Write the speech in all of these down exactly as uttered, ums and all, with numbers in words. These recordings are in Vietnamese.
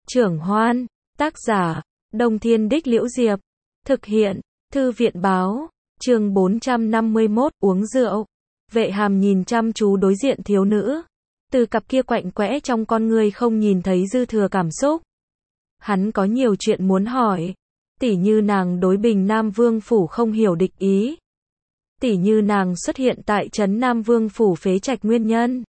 Trưởng Hoan, tác giả, Đông Thiên Đích Liễu Diệp, thực hiện, Thư viện Báo, chương bốn trăm năm mươi mốt, uống rượu. Vệ Hàm nhìn chăm chú đối diện thiếu nữ, từ cặp kia quạnh quẽ trong con người không nhìn thấy dư thừa cảm xúc. Hắn có nhiều chuyện muốn hỏi, tỉ như nàng đối Bình Nam Vương Phủ không hiểu địch ý, tỉ như nàng xuất hiện tại trấn Nam Vương Phủ phế trạch nguyên nhân,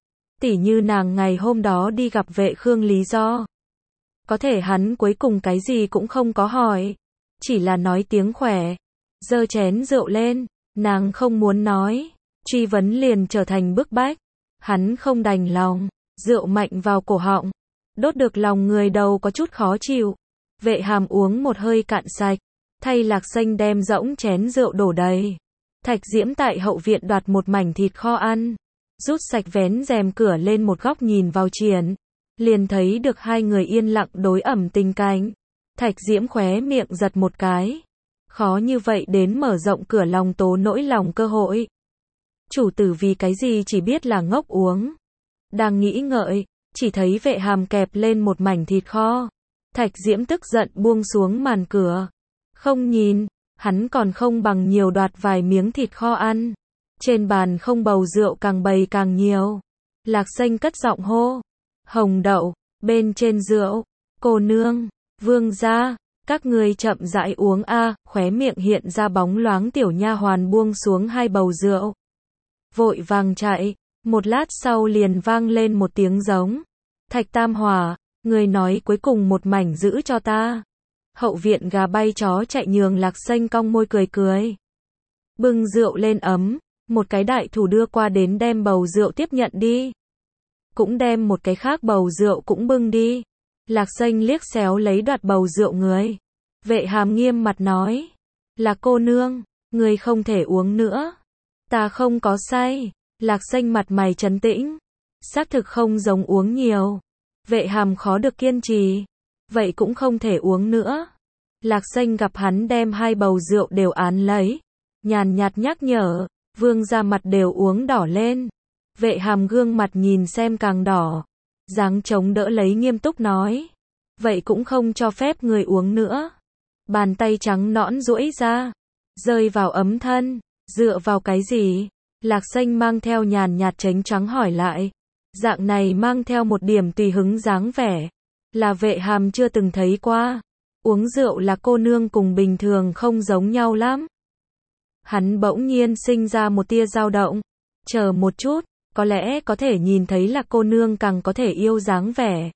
tỉ như nàng ngày hôm đó đi gặp Vệ Khương lý do. Có thể hắn cuối cùng cái gì cũng không có hỏi, chỉ là nói tiếng khỏe, giơ chén rượu lên, nàng không muốn nói, truy vấn liền trở thành bức bách. Hắn không đành lòng, rượu mạnh vào cổ họng, đốt được lòng người đầu có chút khó chịu. Vệ Hàm uống một hơi cạn sạch, thay Lạc Xanh đem rỗng chén rượu đổ đầy. Thạch Diễm tại hậu viện đoạt một mảnh thịt kho ăn, rút sạch vén rèm cửa lên một góc nhìn vào triển, liền thấy được hai người yên lặng đối ẩm tình cảnh. Thạch Diễm khóe miệng giật một cái, khó như vậy đến mở rộng cửa lòng tố nỗi lòng cơ hội. Chủ tử vì cái gì chỉ biết là ngốc uống. Đang nghĩ ngợi, chỉ thấy Vệ Hàm kẹp lên một mảnh thịt kho. Thạch Diễm tức giận buông xuống màn cửa. Không nhìn, hắn còn không bằng nhiều đoạt vài miếng thịt kho ăn. Trên bàn không bầu rượu càng bày càng nhiều. Lạc Xanh cất giọng hô. Hồng Đậu, bên trên rượu. Cô nương, vương gia, các ngươi chậm rãi uống a. Khóe miệng hiện ra bóng loáng tiểu nha hoàn buông xuống hai bầu rượu. Vội vàng chạy, một lát sau liền vang lên một tiếng giống. Thạch Tam Hòa, người nói cuối cùng một mảnh giữ cho ta. Hậu viện gà bay chó chạy nhường Lạc Xanh cong môi cười cười. Bưng rượu lên ấm, một cái đại thủ đưa qua đến đem bầu rượu tiếp nhận đi. Cũng đem một cái khác bầu rượu cũng bưng đi. Lạc Xanh liếc xéo lấy đoạt bầu rượu người. Vệ Hàm nghiêm mặt nói. Là cô nương, người không thể uống nữa. Ta không có say. Lạc Xanh mặt mày trấn tĩnh. Xác thực không giống uống nhiều. Vệ Hàm khó được kiên trì. Vậy cũng không thể uống nữa. Lạc Xanh gặp hắn đem hai bầu rượu đều án lấy. Nhàn nhạt nhắc nhở. Vương ra mặt đều uống đỏ lên. Vệ Hàm gương mặt nhìn xem càng đỏ. Dáng chống đỡ lấy nghiêm túc nói. Vậy cũng không cho phép người uống nữa. Bàn tay trắng nõn duỗi ra. Rơi vào ấm thân. Dựa vào cái gì? Lạc Xanh mang theo nhàn nhạt tránh trắng hỏi lại. Dạng này mang theo một điểm tùy hứng dáng vẻ. Là Vệ Hàm chưa từng thấy qua. Uống rượu là cô nương cùng bình thường không giống nhau lắm. Hắn bỗng nhiên sinh ra một tia dao động. Chờ một chút, có lẽ có thể nhìn thấy là cô nương càng có thể yêu dáng vẻ.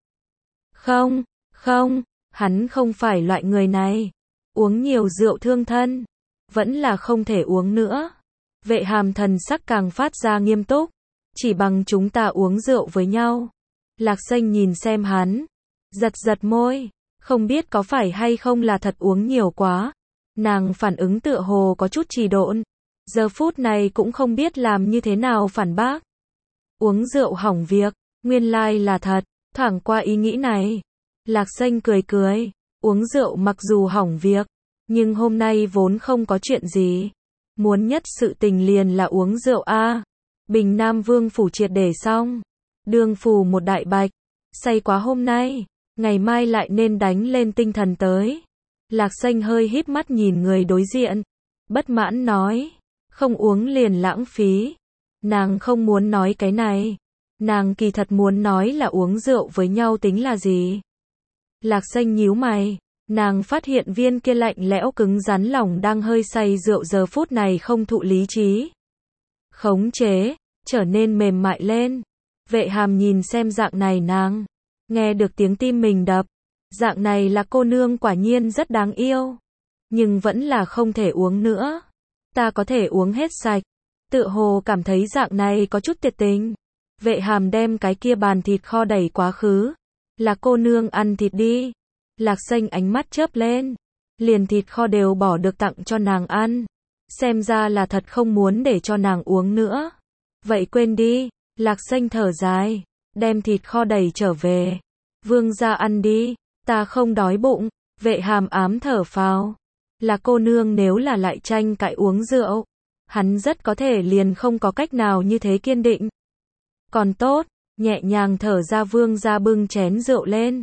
Không, không, hắn không phải loại người này. Uống nhiều rượu thương thân. Vẫn là không thể uống nữa. Vệ Hàm thần sắc càng phát ra nghiêm túc. Chỉ bằng chúng ta uống rượu với nhau. Lạc Xanh nhìn xem hắn. Giật giật môi. Không biết có phải hay không là thật uống nhiều quá. Nàng phản ứng tựa hồ có chút trì độn. Giờ phút này cũng không biết làm như thế nào phản bác. Uống rượu hỏng việc. Nguyên lai là thật. Thoảng qua ý nghĩ này. Lạc Xanh cười cười. Uống rượu mặc dù hỏng việc. Nhưng hôm nay vốn không có chuyện gì. Muốn nhất sự tình liền là uống rượu a. Bình Nam Vương Phủ triệt để xong. Đường phủ một đại bạch. Say quá hôm nay. Ngày mai lại nên đánh lên tinh thần tới. Lạc Xanh hơi híp mắt nhìn người đối diện. Bất mãn nói. Không uống liền lãng phí. Nàng không muốn nói cái này. Nàng kỳ thật muốn nói là uống rượu với nhau tính là gì. Lạc Xanh nhíu mày. Nàng phát hiện viên kia lạnh lẽo cứng rắn lòng đang hơi say rượu giờ phút này không thụ lý trí. Khống chế, trở nên mềm mại lên. Vệ Hàm nhìn xem dạng này nàng. Nghe được tiếng tim mình đập. Dạng này là cô nương quả nhiên rất đáng yêu. Nhưng vẫn là không thể uống nữa. Ta có thể uống hết sạch. Tự hồ cảm thấy dạng này có chút tuyệt tình. Vệ Hàm đem cái kia bàn thịt kho đẩy quá khứ. Là cô nương ăn thịt đi. Lạc Xanh ánh mắt chớp lên. Liền thịt kho đều bỏ được tặng cho nàng ăn. Xem ra là thật không muốn để cho nàng uống nữa. Vậy quên đi. Lạc Xanh thở dài. Đem thịt kho đẩy trở về. Vương gia ăn đi. Ta không đói bụng. Vệ Hàm ám thở phào. Là cô nương nếu là lại tranh cãi uống rượu. Hắn rất có thể liền không có cách nào như thế kiên định. Còn tốt. Nhẹ nhàng thở ra vương gia bưng chén rượu lên.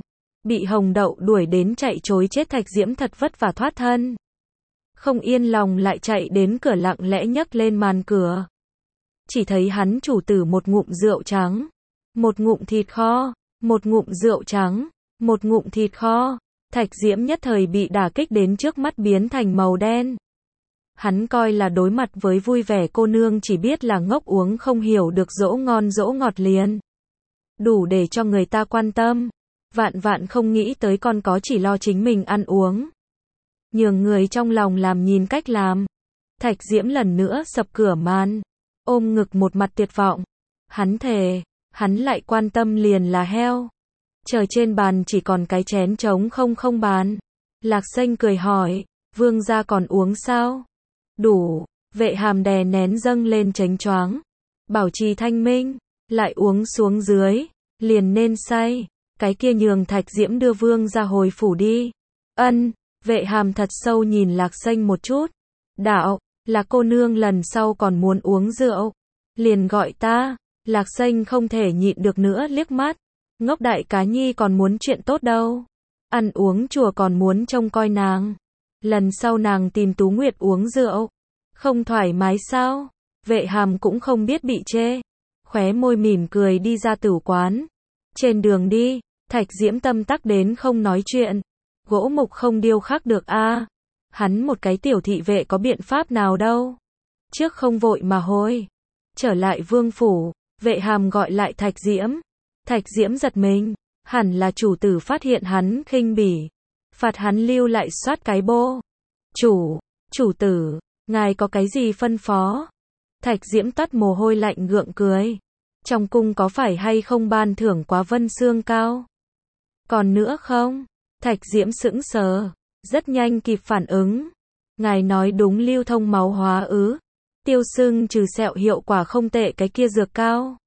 Bị Hồng Đậu đuổi đến chạy trối chết, Thạch Diễm thật vất vả thoát thân. Không yên lòng lại chạy đến cửa lặng lẽ nhấc lên màn cửa. Chỉ thấy hắn chủ tử một ngụm rượu trắng, một ngụm thịt kho, một ngụm rượu trắng, một ngụm thịt kho. Thạch Diễm nhất thời bị đả kích đến trước mắt biến thành màu đen. Hắn coi là đối mặt với vui vẻ cô nương chỉ biết là ngốc uống không hiểu được dỗ ngon dỗ ngọt liền. Đủ để cho người ta quan tâm. Vạn vạn không nghĩ tới con có chỉ lo chính mình ăn uống. Nhường người trong lòng làm nhìn cách làm. Thạch Diễm lần nữa sập cửa màn. Ôm ngực một mặt tuyệt vọng. Hắn thề, hắn lại quan tâm liền là heo. Trời trên bàn chỉ còn cái chén trống không không bàn. Lạc Xanh cười hỏi, vương gia còn uống sao? Đủ, Vệ Hàm đè nén dâng lên chánh choáng. Bảo trì thanh minh, lại uống xuống dưới, liền nên say. Cái kia nhường Thạch Diễm đưa vương ra hồi phủ đi. Ân, Vệ Hàm thật sâu nhìn Lạc Xanh một chút. Đạo, là cô nương lần sau còn muốn uống rượu. Liền gọi ta. Lạc Xanh không thể nhịn được nữa liếc mắt. Ngốc đại cá nhi còn muốn chuyện tốt đâu. Ăn uống chùa còn muốn trông coi nàng. Lần sau nàng tìm Tú Nguyệt uống rượu. Không thoải mái sao? Vệ Hàm cũng không biết bị chê. Khóe môi mỉm cười đi ra tử quán. Trên đường đi, Thạch Diễm tâm tắc đến không nói chuyện. Gỗ mục không điêu khắc được a. À. Hắn một cái tiểu thị vệ có biện pháp nào đâu. Trước không vội mà hối. Trở lại vương phủ, Vệ Hàm gọi lại Thạch Diễm. Thạch Diễm giật mình, hẳn là chủ tử phát hiện hắn khinh bỉ. Phạt hắn lưu lại soát cái bô. Chủ, chủ tử, ngài có cái gì phân phó? Thạch Diễm tắt mồ hôi lạnh gượng cười. Trong cung có phải hay không ban thưởng quá vân xương cao? Còn nữa không? Thạch Diễm sững sờ, rất nhanh kịp phản ứng. Ngài nói đúng, lưu thông máu hóa ứ. Tiêu sưng trừ sẹo hiệu quả không tệ, cái kia dược cao.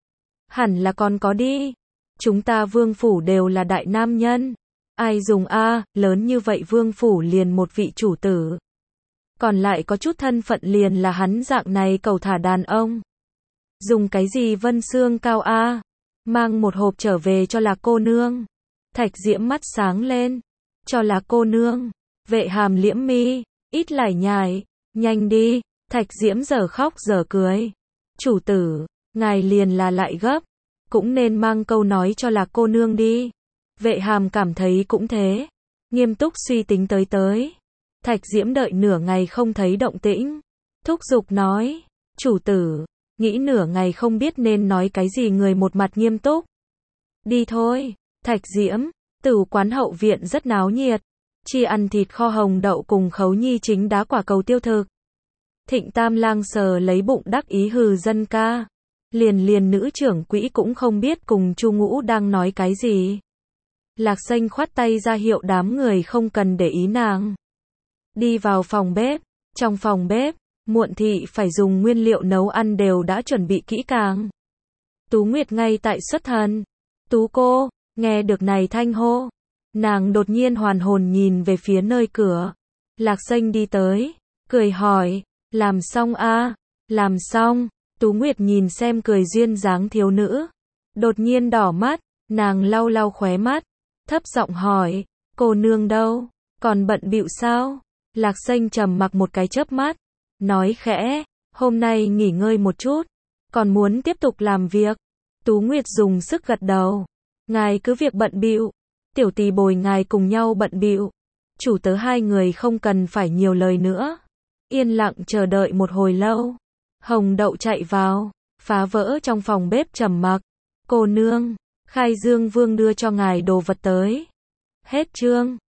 Hẳn là còn có đi. Chúng ta vương phủ đều là đại nam nhân. Ai dùng a, lớn như vậy vương phủ liền một vị chủ tử. Còn lại có chút thân phận liền là hắn dạng này cầu thả đàn ông. Dùng cái gì vân xương cao a? Mang một hộp trở về cho Lạc cô nương. Thạch Diễm mắt sáng lên. Cho Lạc cô nương. Vệ Hàm liễm mi, ít lải nhải, nhanh đi. Thạch Diễm giờ khóc giờ cười. Chủ tử, ngài liền là lại gấp, cũng nên mang câu nói cho Lạc cô nương đi. Vệ Hàm cảm thấy cũng thế, nghiêm túc suy tính tới tới. Thạch Diễm đợi nửa ngày không thấy động tĩnh, thúc giục nói, chủ tử, nghĩ nửa ngày không biết nên nói cái gì, người một mặt nghiêm túc. Đi thôi. Thạch Diễm, tử quán hậu viện rất náo nhiệt, chi ăn thịt kho Hồng Đậu cùng Khấu Nhi chính đá quả cầu tiêu thực. Thịnh Tam Lang sờ lấy bụng đắc ý hừ dân ca. Liền liền nữ trưởng quỹ cũng không biết cùng Chu Ngũ đang nói cái gì. Lạc Xanh khoát tay ra hiệu đám người không cần để ý nàng. Đi vào phòng bếp. Trong phòng bếp, Muộn Thị phải dùng nguyên liệu nấu ăn đều đã chuẩn bị kỹ càng. Tú Nguyệt ngay tại xuất thần. Tú cô, nghe được này thanh hô. Nàng đột nhiên hoàn hồn nhìn về phía nơi cửa. Lạc Xanh đi tới, cười hỏi, làm xong a? À? Làm xong. Tú Nguyệt nhìn xem cười duyên dáng thiếu nữ. Đột nhiên đỏ mắt, nàng lau lau khóe mắt. Thấp giọng hỏi, cô nương đâu? Còn bận bịu sao? Lạc Xanh trầm mặc một cái chớp mắt. Nói khẽ, hôm nay nghỉ ngơi một chút. Còn muốn tiếp tục làm việc. Tú Nguyệt dùng sức gật đầu. Ngài cứ việc bận bịu. Tiểu tỳ bồi ngài cùng nhau bận bịu. Chủ tớ hai người không cần phải nhiều lời nữa. Yên lặng chờ đợi một hồi lâu. Hồng Đậu chạy vào, phá vỡ trong phòng bếp trầm mặc. Cô nương, Khai Dương Vương đưa cho ngài đồ vật tới. Hết chương.